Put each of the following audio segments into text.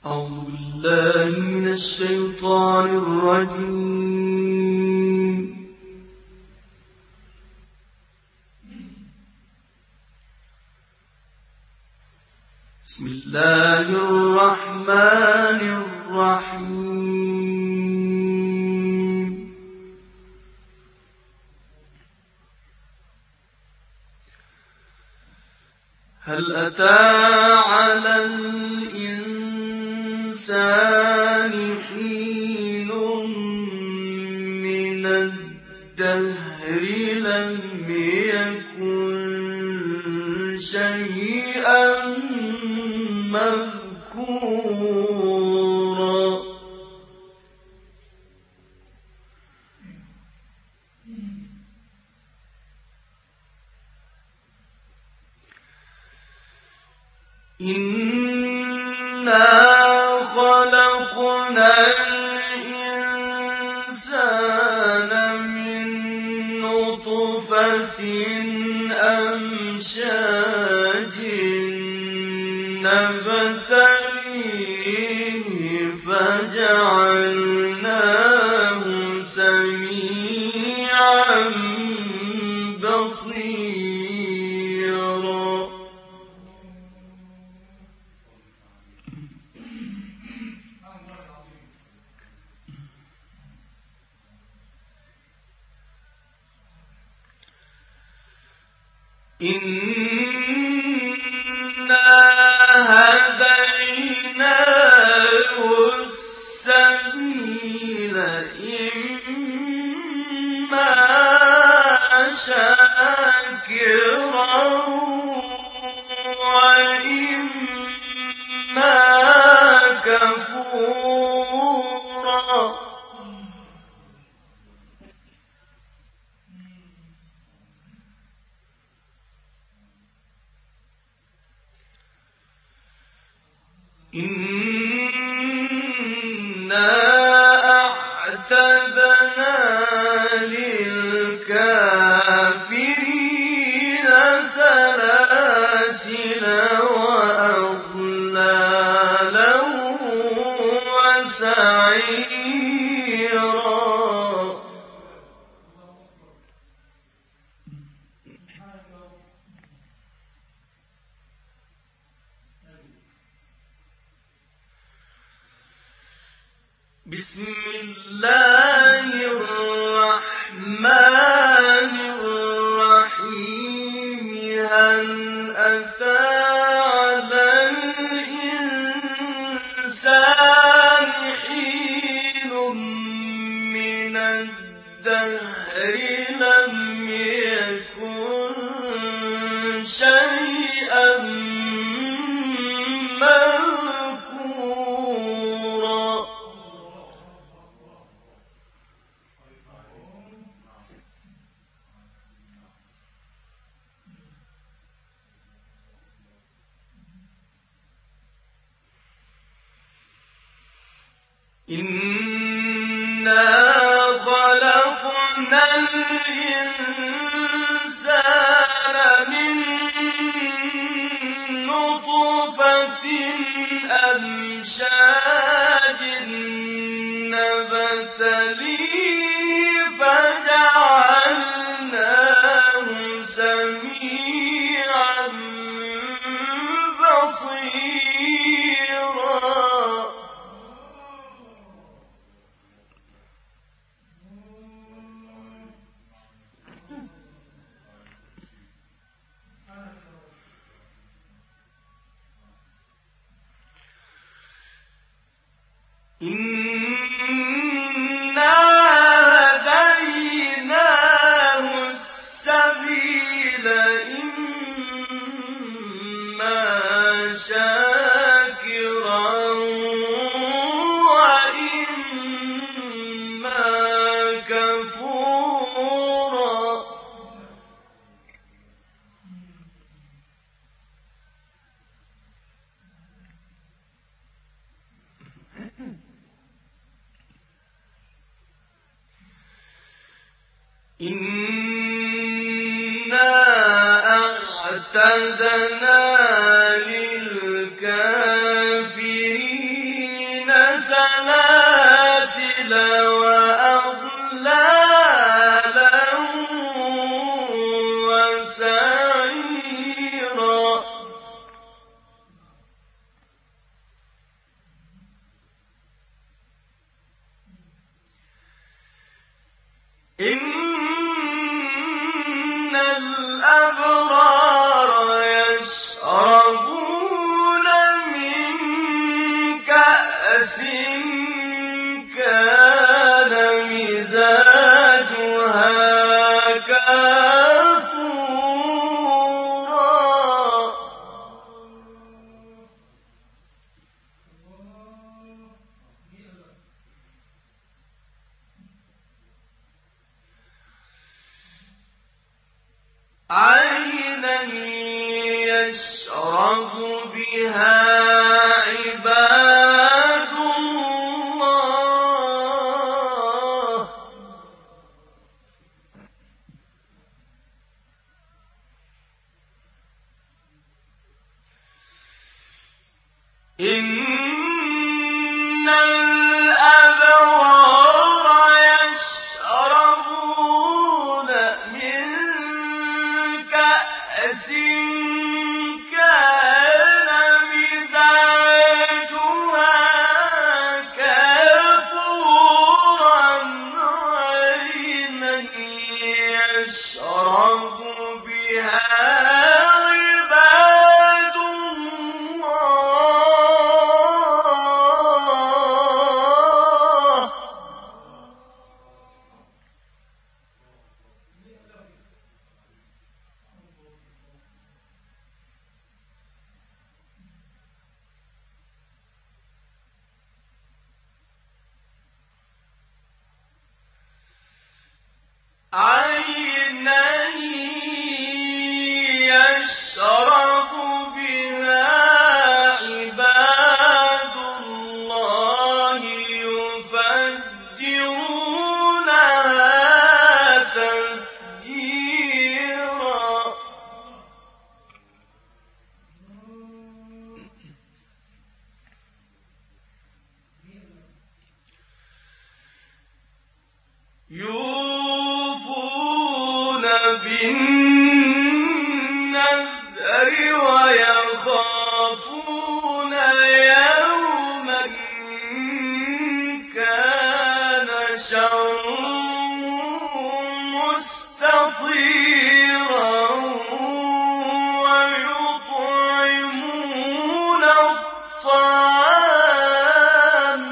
أعوذ بالله من الشيطان الرجيم. بسم الله الرحمن الرحيم. هل أتى على الإنسان حين من الدهر لم يكن شيئا مذكورا. إنا خلقنا الإنسان من نطفة أمشاج نبتليه فجعلناه سميعا بصيرا. إنا هديناه السبيل إما شاكرا وإما كفورا. إنا أعتدنا للكافرين سلاسل وأغلالا وسعيرا. بسم الله الرحمن الرحيم. هل أتى على الإنسان حين من الدهر لم يكن شيئا مذكورا. إنا خلقنا الإنسان من نطفة أمشاج نبتليه فجعلناه سميعا بصيرا. إنا هديناه السبيل إما شاكرا وإما كفورا. إنا أعتدنا للكافرين سلاسل وأغلالا وسعيرا إن الأبرار يشربون من كأس كان مزاجها كافورا عينا يشرب بها عباد الله إن الأبرار يشربون من كأس كان مزاجها كافورا عينا يشرب بها عباد الله عينا يشرب بها عباد الله يفجرونها تفجيرا يوفون بالنذر ويخافون يوما كان شره مستطيرا ويطعمون الطعام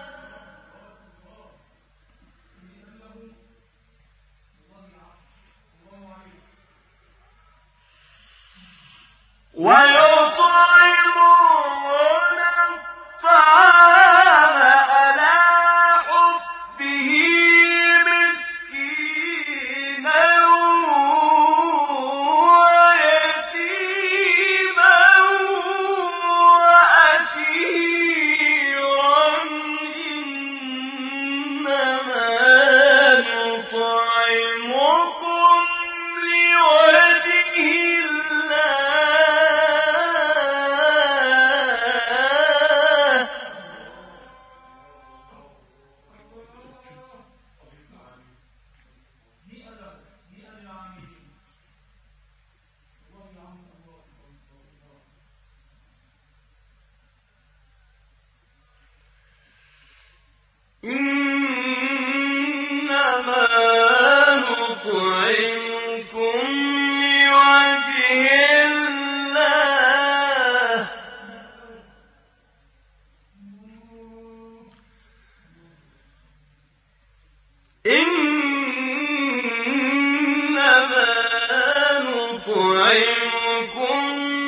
على حبه مسكينا ويتيما وأسيرا إنما نطعمكم لوجه الله إنما نطعمكم لوجه الله إنما نطعمكم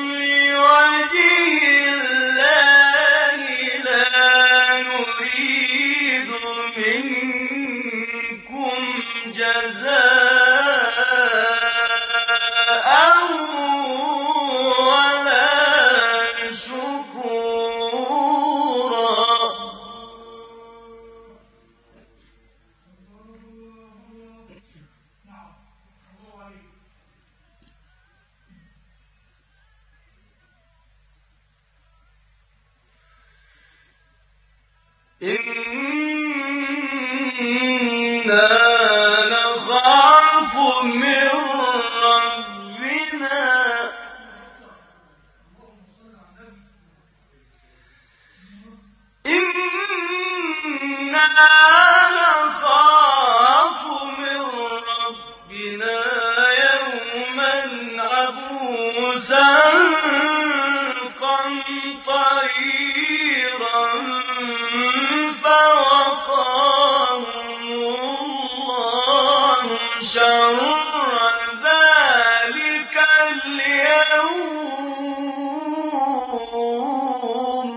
لوجه الله لا نريد منكم جزاء ولا شكورا إنا نخاف من ربنا يوما عبوسا قمطريرا فوقاهم الله شر ذلك اليوم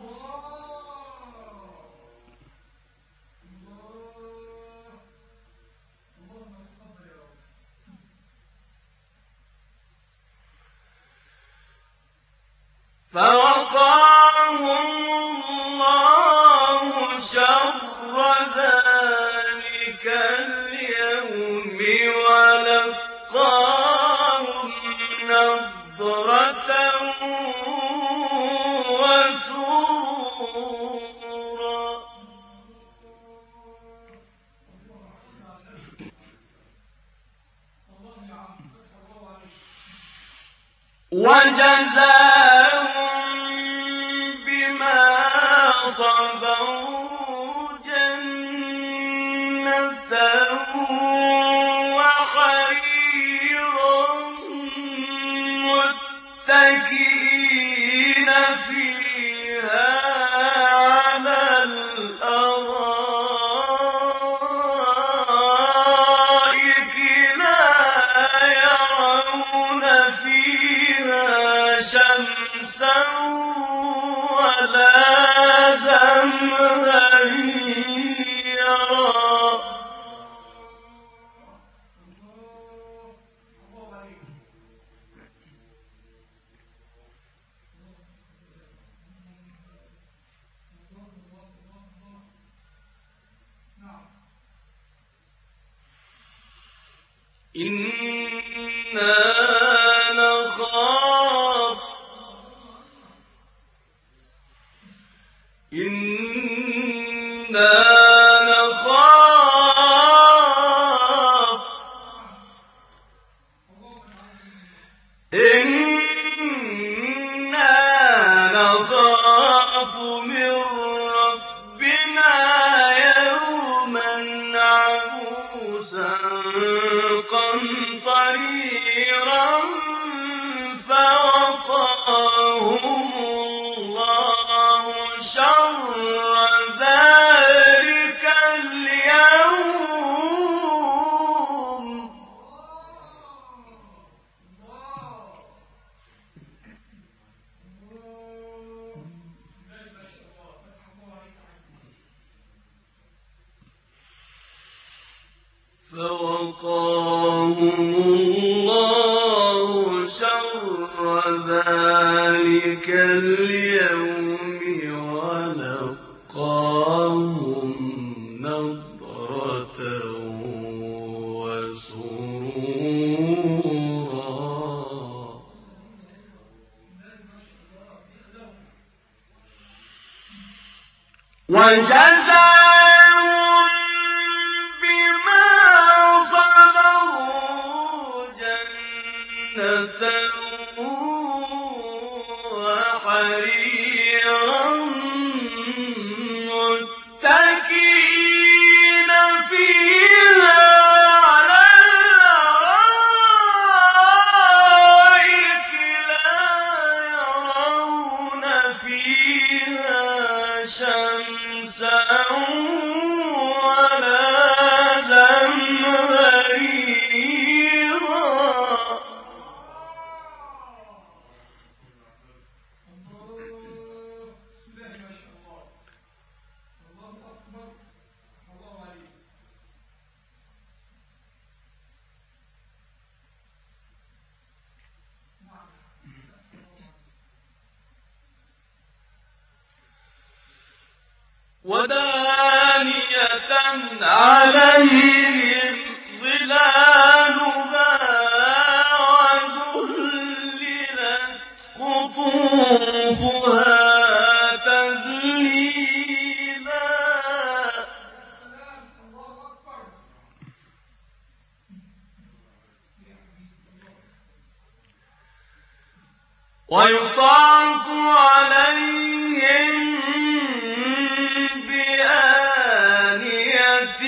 فوقاهم الله شر ذلك اليوم ولقاهم نضرة وسرورا وجزاهم بما صبروا جنة وحريرا متكئين فيها على الأرائك لا يرون فيها شمسا ولا زمهريرا إنا نخاف من ربنا يوما عبوسا قمطريرا فوقاهم الله شر ذلك اليوم فوقاهم الله شر ذلك اليوم ولقاهم نضرة وسرورا وجزاهم بما صبروا جنة وحريرا متكئين فيها على الأرائك لا يرون فيها شمسا ولا زمهريرا ودانية عليهم ظلالها وذللت قطوفها تذليلا ويطاف عليهم بآنية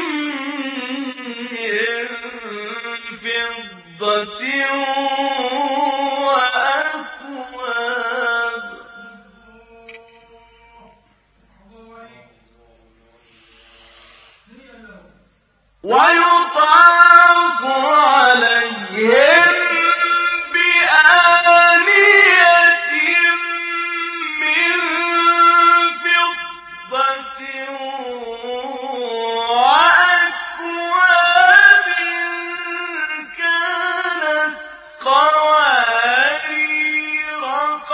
من فضة وأكواب ويطاف عليهم بآنية من فضة وأكواب كانت قوارير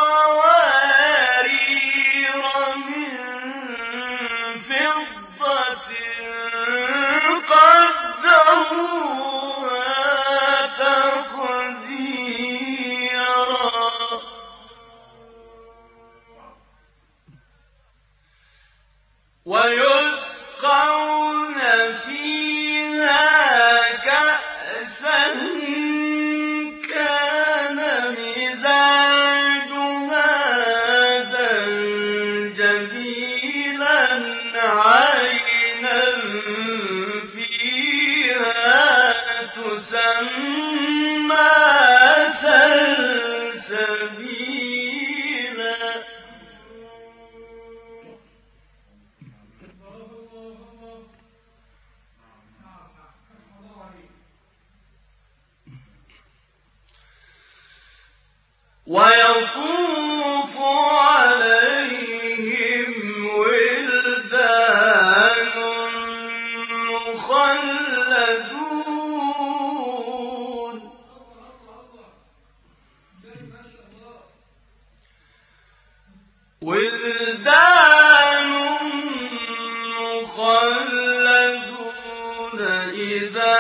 من فضة قدروها تقديرا ويسقون فيها كأسا كان مزاجها زنجبيلا عينا فيها تسمى سلسبيلا ويطوف عليهم ولدان مخلدون إذا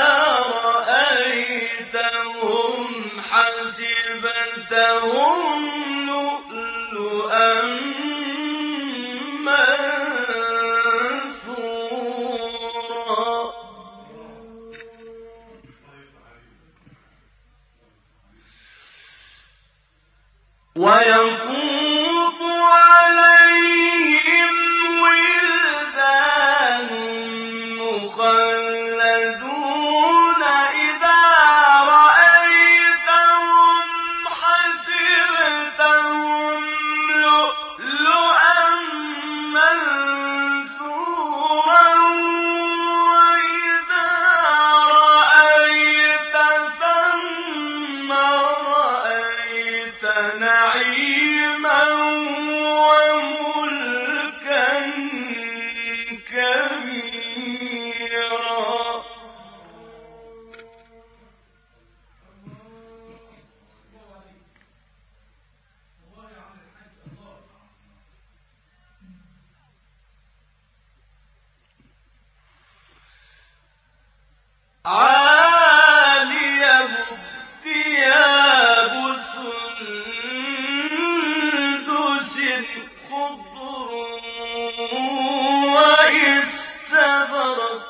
رأيتهم حسبتهم لؤلؤا منثورا ويطوف عليهم ولدان مخلدون إذا رأيتهم حسبتهم لؤلؤا منثورا وإذا رأيت ثم رأيت نعيما وملكا كبيرا عاليهم ثياب سندس خضر واستبرق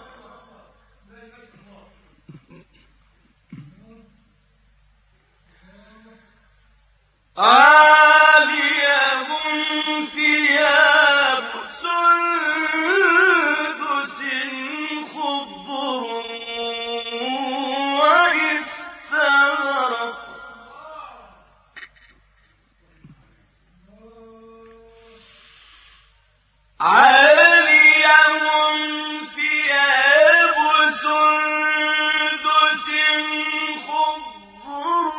عاليهم ثياب سندس خضر واستبرق عاليهم ثياب سندس خضر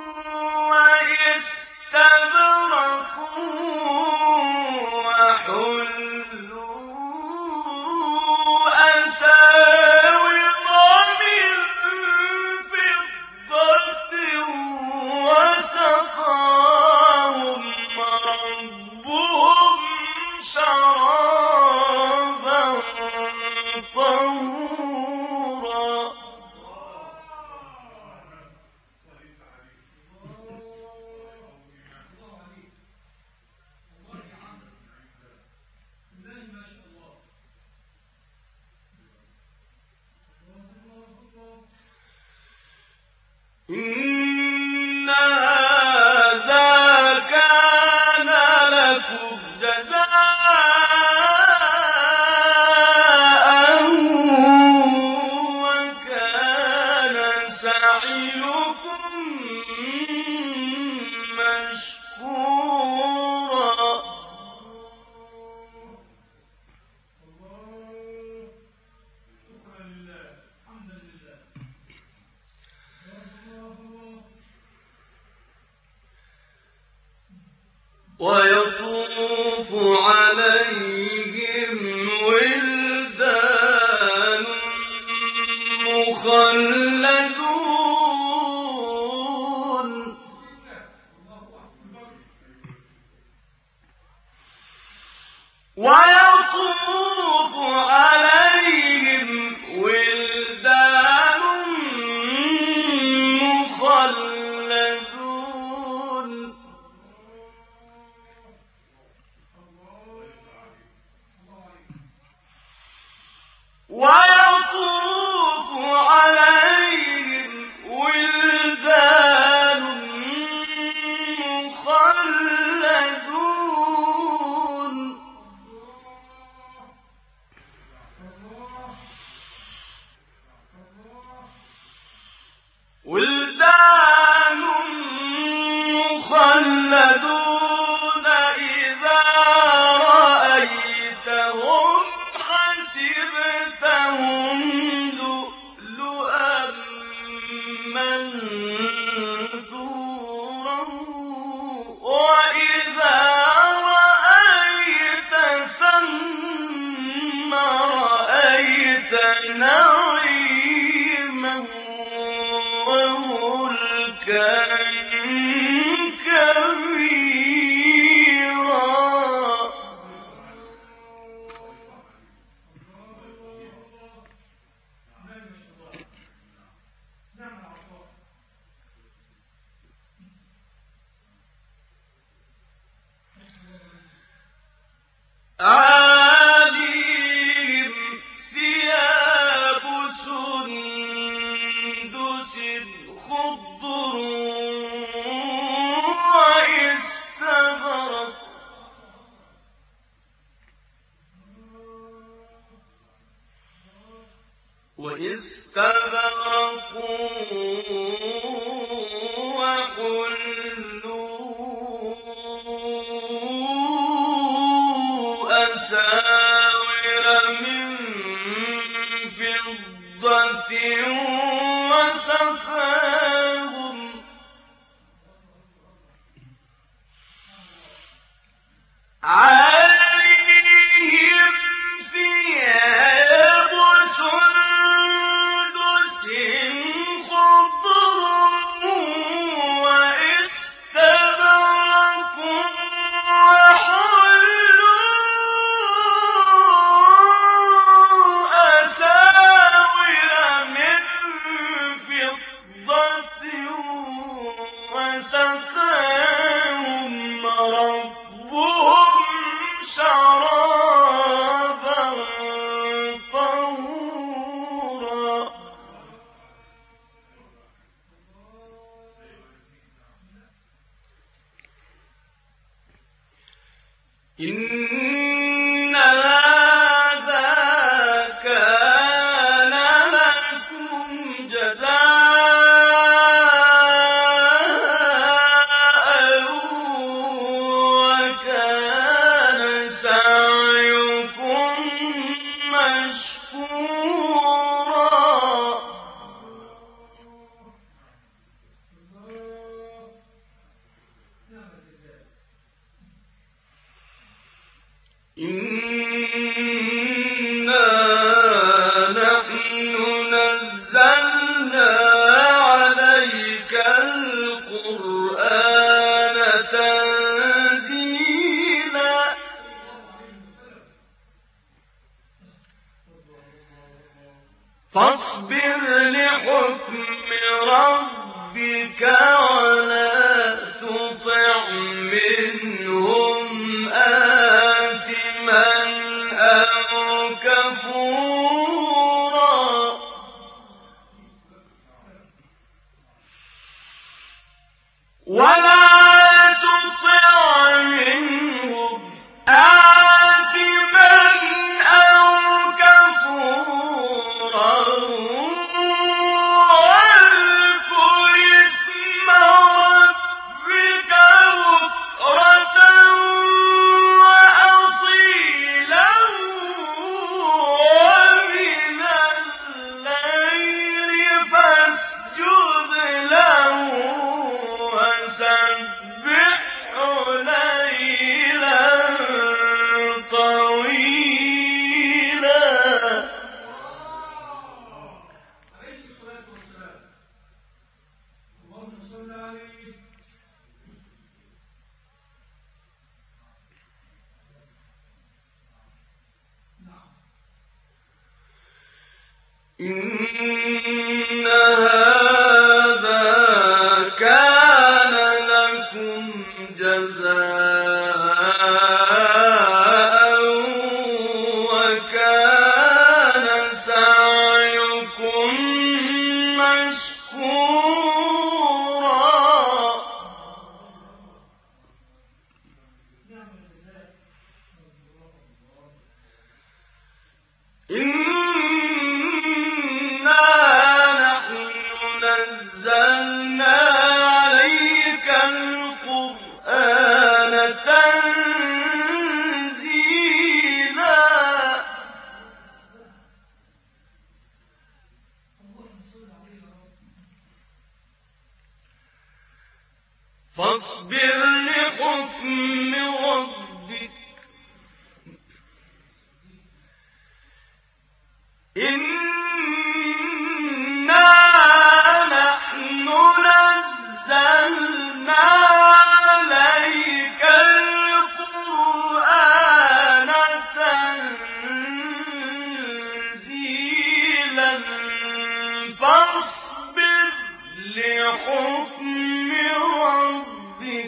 واستبرق وحلوا أساور من فضة وسقاهم ربهم شرابا طهورا ويطوف عليهم ولدان مخلدون ويطوف عليهم ولدان مخلدون ويطوف عليهم ولدان مخلدون ولدان مخلدون إذا رأيتهم حسبتهم لؤلؤا منثورا وإذا رأيت ثم رأيت نعيما وملكا كبيرا عاليهم ثياب سندس خضر واستبرق وحلوا أساور من فضة وسقاهم عليهم ثياب سندس خضر واستبرق وحلوا أساور من فضة وسقاهم ربهم شرابا طهورا إن هذا كان لكم جزاء وكان سعيكم مشكورا إنا نحن نزلنا عليك القرآن تنزيلا فاصبر لحكم ربك ولا تطع منهم آثما أو كفورا ولا تطع منهم آثما أو كفورا واذكر اسم ربك بكرة وأصيلا ومن إن هذا كان لكم جزاء وكان سعيكم مشكورا. نزلنا عليك القرآن تنزيلا. فاصبر لحكم ربك إنا نحن نزلنا عليك القرآن تنزيلا. فاصبر لحكم ربك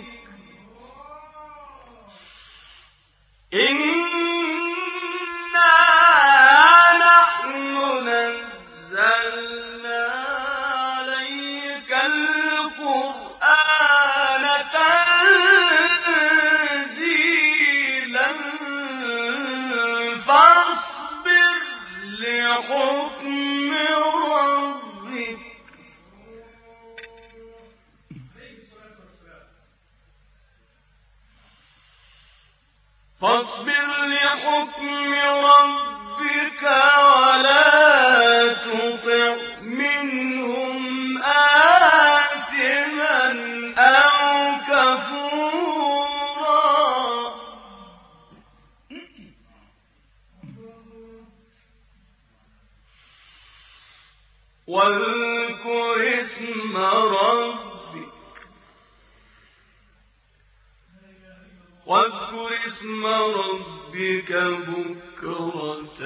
فاصبر لحكم ربك ولا تطع منهم آثما أو كفورا. واذكر اسم ربك بكرة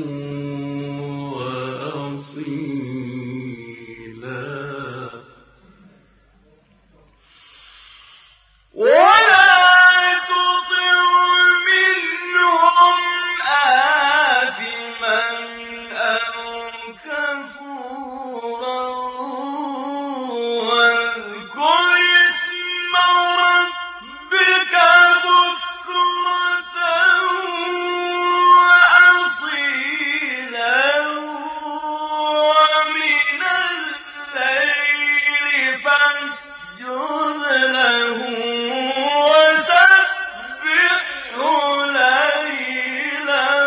وأصيلا. ولا تطع منهم آثما أو كفورا. واذكر اسم ربك بكرة وأصيلا. ومن الليل فاسجد له وسبحه ليلا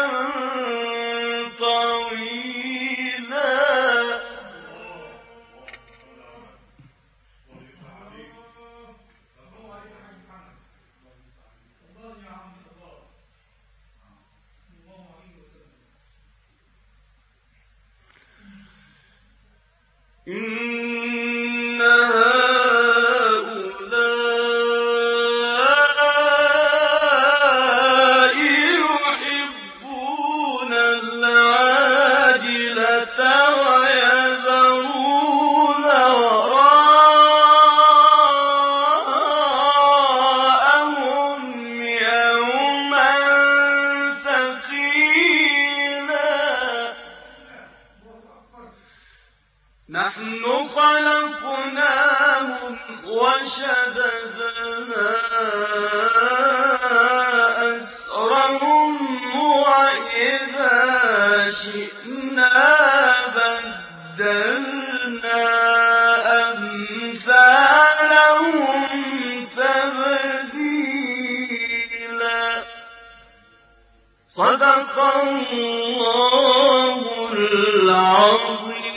طويلا. إن هؤلاء يحبون العاجلة ويذرون وراءهم يوما ثقيلا. نحن خلقناهم وشددنا أسرهم وإذا شئنا بدلنا أمثالهم تبديلا. صدق الله العظيم.